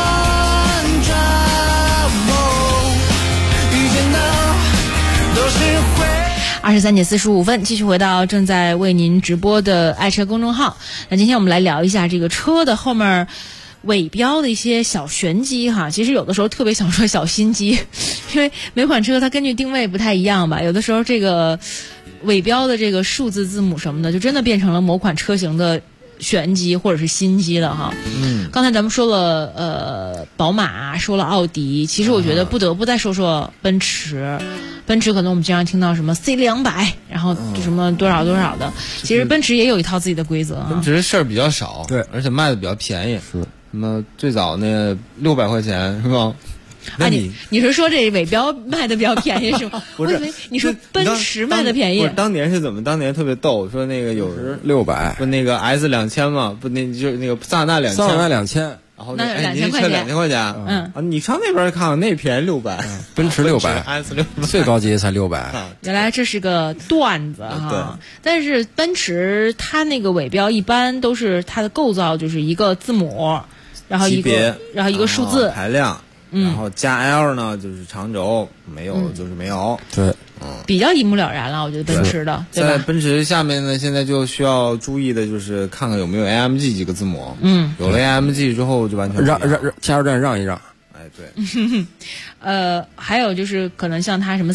转，遇见的都是会。 23:45，继续回到正在为您直播的爱车公众号。那今天我们来聊一下这个车的后面尾标的一些小玄机哈。其实有的时候特别想说小心机，因为每款车它根据定位不太一样吧，有的时候这个尾标的这个数字字母什么的，就真的变成了某款车型的玄机或者是心机了哈。刚才咱们说了宝马，说了奥迪，其实我觉得不得不再说说奔驰。奔驰可能我们经常听到什么 C200， 然后什么多少多少的，其实奔驰也有一套自己的规则啊。 奔驰事儿比较少， 对， 而且卖的比较便宜。是，什么最早那600块钱是吧？ 啊，你是说这尾标卖的比较便宜是吗？ 不是， 我以为你说奔驰卖的便宜。 不是，当年是怎么？当年特别逗，说那个有 600， 不那个 S2000 嘛，不那就是那个萨纳2000， 萨纳2000。 然后那2000块钱 ，2000块钱，啊，你上那边看看，那便宜600， 奔驰600 ，S600 最高级才600。 原来这是个段子哈，但是奔驰它那个尾标一般都是它的构造就是一个字母，然后一个数字排量，然后加 L 呢就是长轴，没有就是没有， 对。 比较一目了然了，我觉得奔驰的，对吧？ 在奔驰下面呢，现在就需要注意的就是看看有没有 AMG 几个字母。有了 AMG 之后就完全让加油站让一让。 哎，对。 还有就是可能像它什么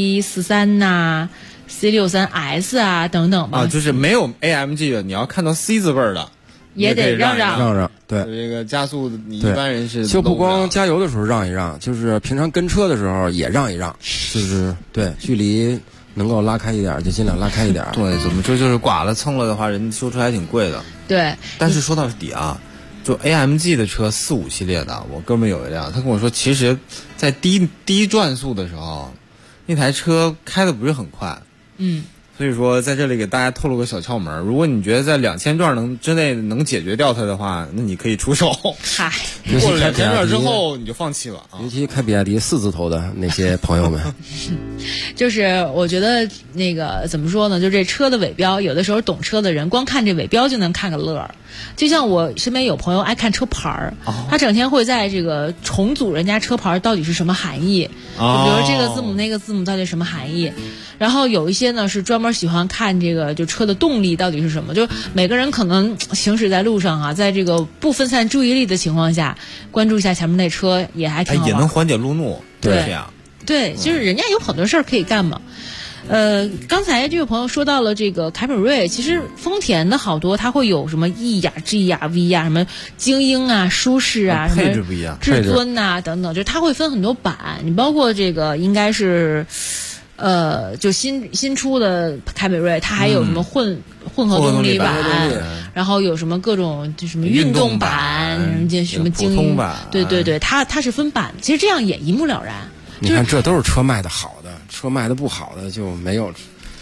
C43 呐、C63S 啊等等吧。 就是没有 AMG 的，你要看到 C 字辈儿的。 也得让， 对，这个加速你一般人是就不光加油的时候让一让，就是平常跟车的时候也让一让，就是对距离能够拉开一点就尽量拉开一点。 对，怎么说就是剐了蹭了的话，人修车还挺贵的。 对， 但是说到底啊，就 AMG 的车45系列的，我哥们有一辆，他跟我说，其实，在低转速的时候，那台车开的不是很快。所以说，在这里给大家透露个小窍门，如果你觉得在2000转之内能解决掉它的话，那你可以出手。 嗨， 过了2000转之后你就放弃了啊！ 尤其开比亚迪4字头的那些朋友们， 就是我觉得那个怎么说呢？就这车的尾标，有的时候懂车的人光看这尾标就能看个乐儿。就像我身边有朋友爱看车牌儿，他整天会在这个重组人家车牌到底是什么含义，就比如这个字母那个字母到底什么含义。然后有一些呢是专门喜欢看这个就车的动力到底是什么，就每个人可能行驶在路上啊，在这个不分散注意力的情况下，关注一下前面那车也还挺好玩， 也能缓解路怒。 对， 这样对，就是人家有很多事儿可以干嘛。刚才这位朋友说到了这个凯美瑞，其实丰田的好多它会有什么 E 呀、G 呀、V 呀，什么精英啊、舒适啊，什么配置不一样， 至尊呐等等，就是它会分很多版。你包括这个应该是。就新出的凯美瑞，它还有什么混合动力版，然后有什么各种就什么运动版，什么精英版， 对，它是分版，其实这样也一目了然。 你看，这都是车卖的好的，车卖的不好的就没有。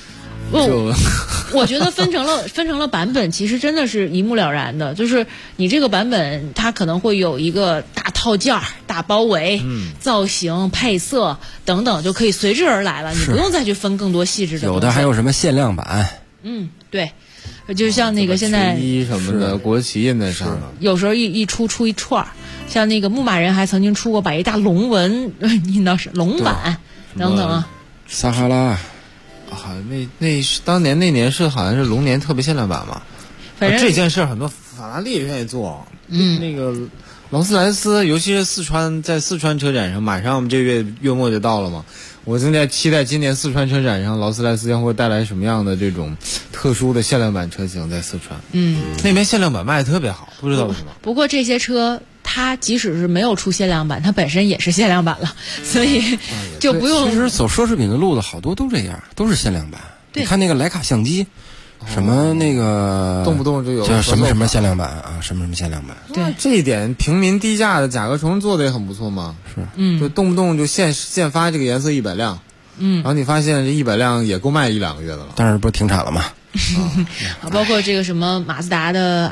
我觉得分成了版本，其实真的是一目了然的。就是你这个版本，它可能会有一个大套件、大包围、造型、配色等等，就可以随之而来了。你不用再去分更多细致的。 有的还有什么限量版？ 对，就像那个现在衣什么的，国旗印在上了。 有时候一出一串，像那个牧马人还曾经出过把一大龙纹印到是龙版等等啊。 撒哈拉。 那当年那年是好像是龙年特别限量版嘛， 反正这件事很多法拉利也愿意做。那个劳斯莱斯，尤其是在四川车展上，马上我们这月末就到了嘛。我正在期待今年四川车展上，劳斯莱斯将会带来什么样的这种特殊的限量版车型在四川。那边限量版卖的特别好，不知道为什么。 不过这些车。它即使是没有出限量版，它本身也是限量版了，所以就不用。 其实走奢侈品的路的好多都这样，都是限量版。 对， 你看那个徕卡相机，什么那个动不动就有叫什么限量版啊，什么限量版。 对， 这一点平民低价的甲壳虫做的也很不错嘛。 是， 就动不动就现发这个颜色100辆，然后你发现这100辆也够卖1-2个月的了。 但是不是停产了吗？ 包括这个什么马自达的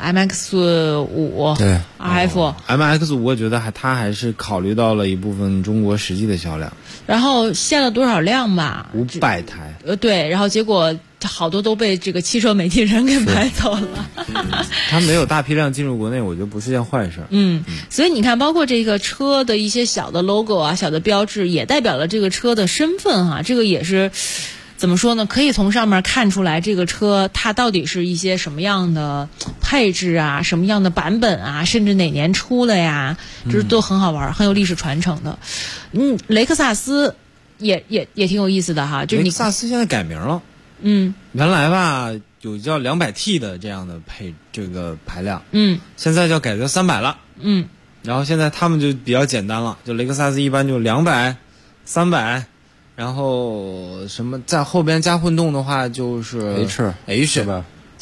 MX-5 对 RF。MX-5 我觉得它还是考虑到了一部分中国实际的销量。 然后限了多少辆吧 ？500台。 对，然后结果好多都被这个汽车媒体人给买走了。 它没有大批量进入国内，我觉得不是件坏事。 所以你看，包括这个车的一些小的 logo 啊、小的标志，也代表了这个车的身份哈。这个也是怎么说呢？可以从上面看出来，这个车它到底是一些什么样的配置啊、什么样的版本啊，甚至哪年出的呀，就是都很好玩，很有历史传承的。雷克萨斯也挺有意思的哈，就是雷克萨斯现在改名了。原来吧有叫200T 的这样的这个排量，现在叫改叫300了，然后现在他们就比较简单了，就雷克萨斯一般就200、300，然后什么在后边加混动的话就是 H 吧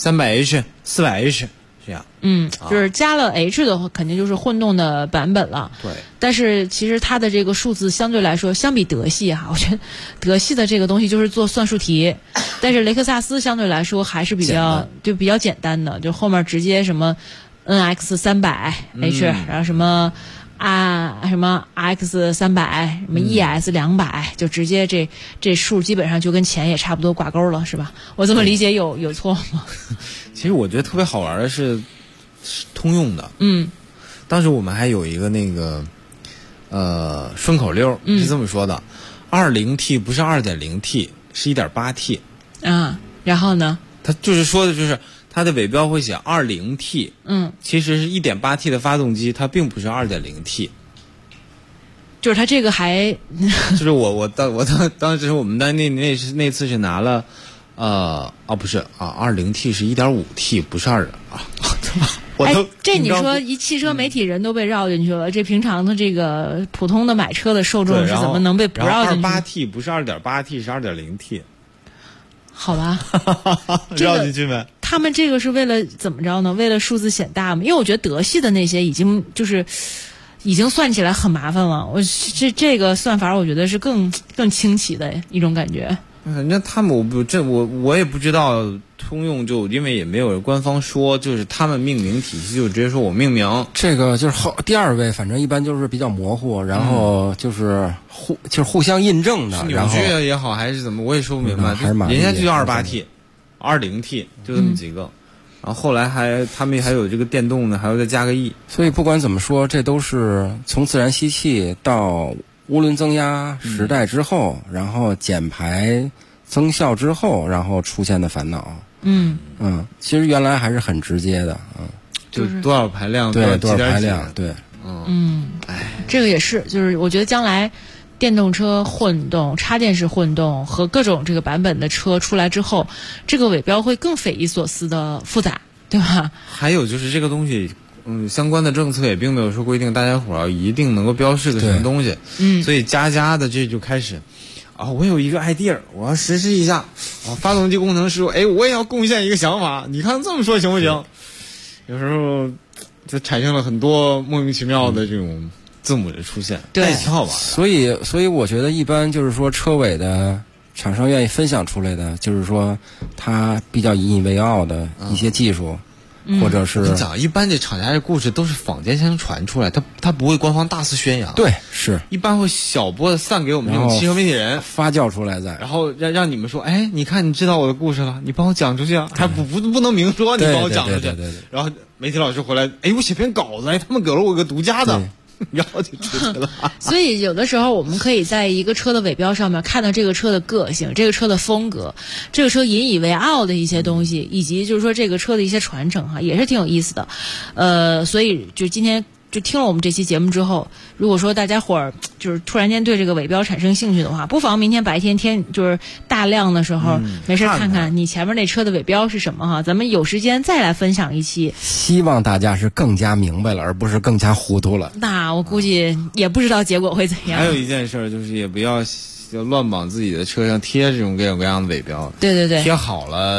，300H、400H 这样。 就是加了 H 的话，肯定就是混动的版本了。 对， 但是其实它的这个数字相对来说，相比德系哈，我觉得德系的这个东西就是做算术题，但是雷克萨斯相对来说还是比较简单的，就后面直接什么 NX 300H，然后什么什么 RX 300，什么 ES 200，就直接这数基本上就跟钱也差不多挂钩了，是吧？我这么理解有错吗？ 其实我觉得特别好玩的是通用的。当时我们还有一个那个顺口溜是这么说的：20T 不是 2.0T， 是 1.8T。 然后呢？ 他就是说的就是它的尾标会写 20T， 其实是 1.8T 的发动机，它并不是 2.0T。 就是它这个还就是我当时我们那次是拿了不是20T 是 1.5T 不是2 这你说一汽车媒体人都被绕进去了，这平常的这个普通的买车的受众是怎么能被不绕进去 ？28T 不是 2.8T 是 2.0T。 好吧， 绕进去没？ 他们这个是为了怎么着呢？为了数字显大吗？因为我觉得德系的那些已经算起来很麻烦了。这个算法我觉得是更清奇的一种感觉。 反正他们我也不知道，通用就因为也没有官方说，就是他们命名体系就直接说我命名。 这个就是第二位，反正一般就是比较模糊，然后就是互相印证的。 扭矩也好还是怎么，我也说不明白。人家就叫28T、20T 就这么几个。然后后来他们还有这个电动的，还要再加个 E。 所以不管怎么说，这都是从自然吸气到涡轮增压时代之后，然后减排增效之后，然后出现的烦恼。其实原来还是很直接的， 就是多少排量， 对，多少排量，对， 这个也是，就是我觉得将来电动车混动、插电式混动和各种这个版本的车出来之后，这个尾标会更匪夷所思的复杂，对吧？ 还有就是这个东西。相关的政策也并没有说规定大家伙儿一定能够标示个什么东西，所以家的这就开始，我有一个 idea， 我要实施一下，发动机工程师，我也要贡献一个想法，你看这么说行不行？有时候就产生了很多莫名其妙的这种字母的出现， 对， 挺好玩的。 所以我觉得一般就是说车尾的厂商愿意分享出来的，就是说他比较引以为傲的一些技术。或者是我跟你讲，一般这厂家的故事都是坊间相传出来，他不会官方大肆宣扬。 对，是一般会小波的散给我们这种汽车媒体人发酵出来然后让你们说，你看你知道我的故事了，你帮我讲出去啊，还不能明说，你帮我讲出去。 对。 然后媒体老师回来，我写篇稿子，他们给了我一个独家的。然后就出去了。 所以有的时候我们可以在一个车的尾标上面看到这个车的个性、这个车的风格、这个车引以为傲的一些东西，以及就是说这个车的一些传承哈，也是挺有意思的。所以就今天就听了我们这期节目之后，如果说大家伙儿就是突然间对这个尾标产生兴趣的话，不妨明天白天就是大亮的时候，没事看看你前面那车的尾标是什么哈，咱们有时间再来分享一期。 希望大家是更加明白了，而不是更加糊涂了。 那我估计也不知道结果会怎样。 还有一件事就是也不要乱往自己的车上贴这种各种各样的尾标。 对， 贴好了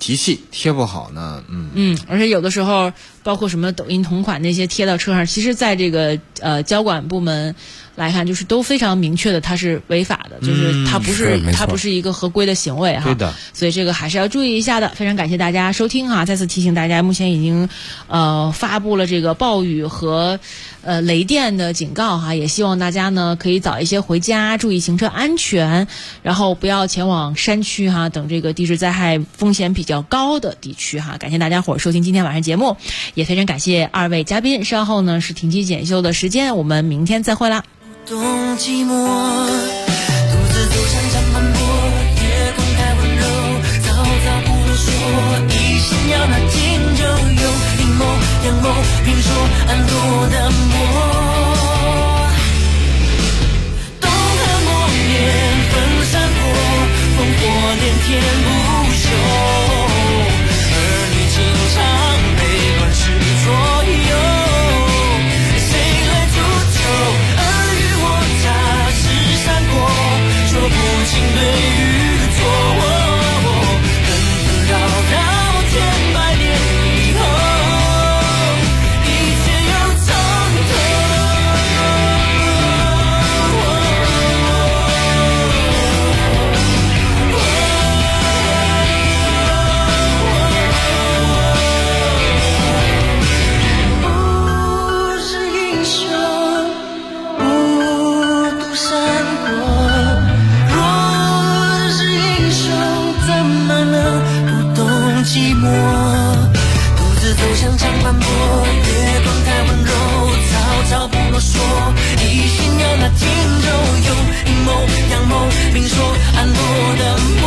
提气贴不好呢， 而且有的时候包括什么抖音同款那些贴到车上，其实在这个交管部门来看，就是都非常明确的，它是违法的，就是它不是一个合规的行为哈。 对的， 所以这个还是要注意一下的。非常感谢大家收听哈，再次提醒大家，目前已经发布了这个暴雨和雷电的警告哈，也希望大家呢可以早一些回家，注意行车安全，然后不要前往山区哈等这个地质灾害风险比较高的地区哈。感谢大家伙收听今天晚上节目，也非常感谢二位嘉宾。稍后呢是停机检修的时间，我们明天再会啦。 懂寂寞，独自走向长坂坡，夜空太温柔，嘈嘈不啰嗦，一心要那听就有阴谋阳谋，评说暗落的魔，东河默念分山火，烽火连天不休，儿女情长悲乱世左右。说不清对与错，纷纷扰扰千百年以后，一切又从头。不是英雄，不渡山过。寂寞，独自走向长坂坡，月光太温柔，嘈嘈不啰嗦，一心要那听就有阴谋阳谋，明说暗落的魔，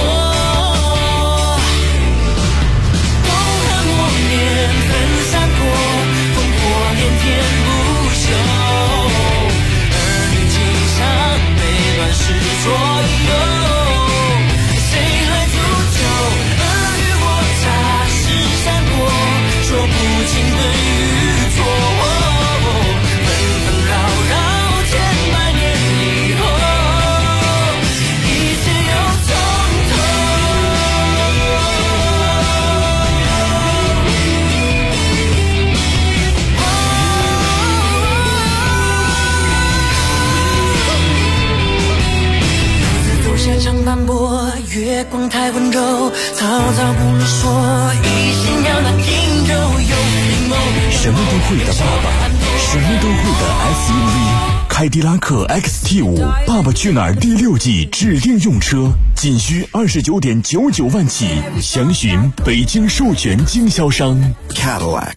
东河默念分山火，烽火连天不休，儿女情长悲乱世左右。说不清对与错，纷纷扰扰千百年以后，一切又从头。独自走下长坂坡，月光太温柔，嘈嘈不啰嗦，一心要那听。 什么都会的爸爸，什么都会的 SUV， 凯迪拉克 XT5 爸爸去哪儿第6季指定用车，仅需29.99万起，详询北京授权经销商 Cadillac。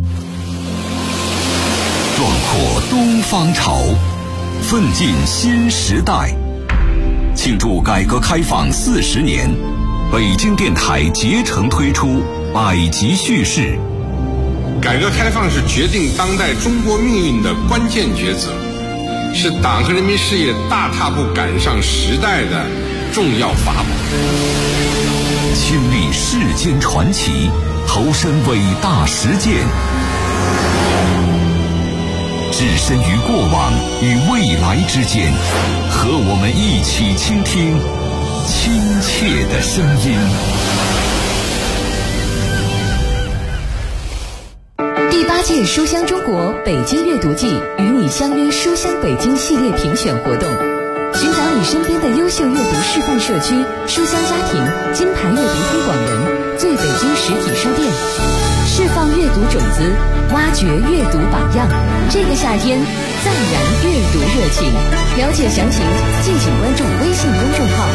壮阔东方潮，奋进新时代。庆祝改革开放40年，北京电台竭诚推出百集叙事。 改革开放是决定当代中国命运的关键抉择，是党和人民事业大踏步赶上时代的重要法宝。 亲历世间传奇，投身伟大实践，置身于过往与未来之间，和我们一起倾听亲切的声音。 第8届书香中国北京阅读季与你相约书香北京系列评选活动，寻找你身边的优秀阅读示范社区、书香家庭、金牌阅读推广人、最北京实体书店，释放阅读种子，挖掘阅读榜样。这个夏天再燃阅读热情。了解详情，敬请关注微信公众号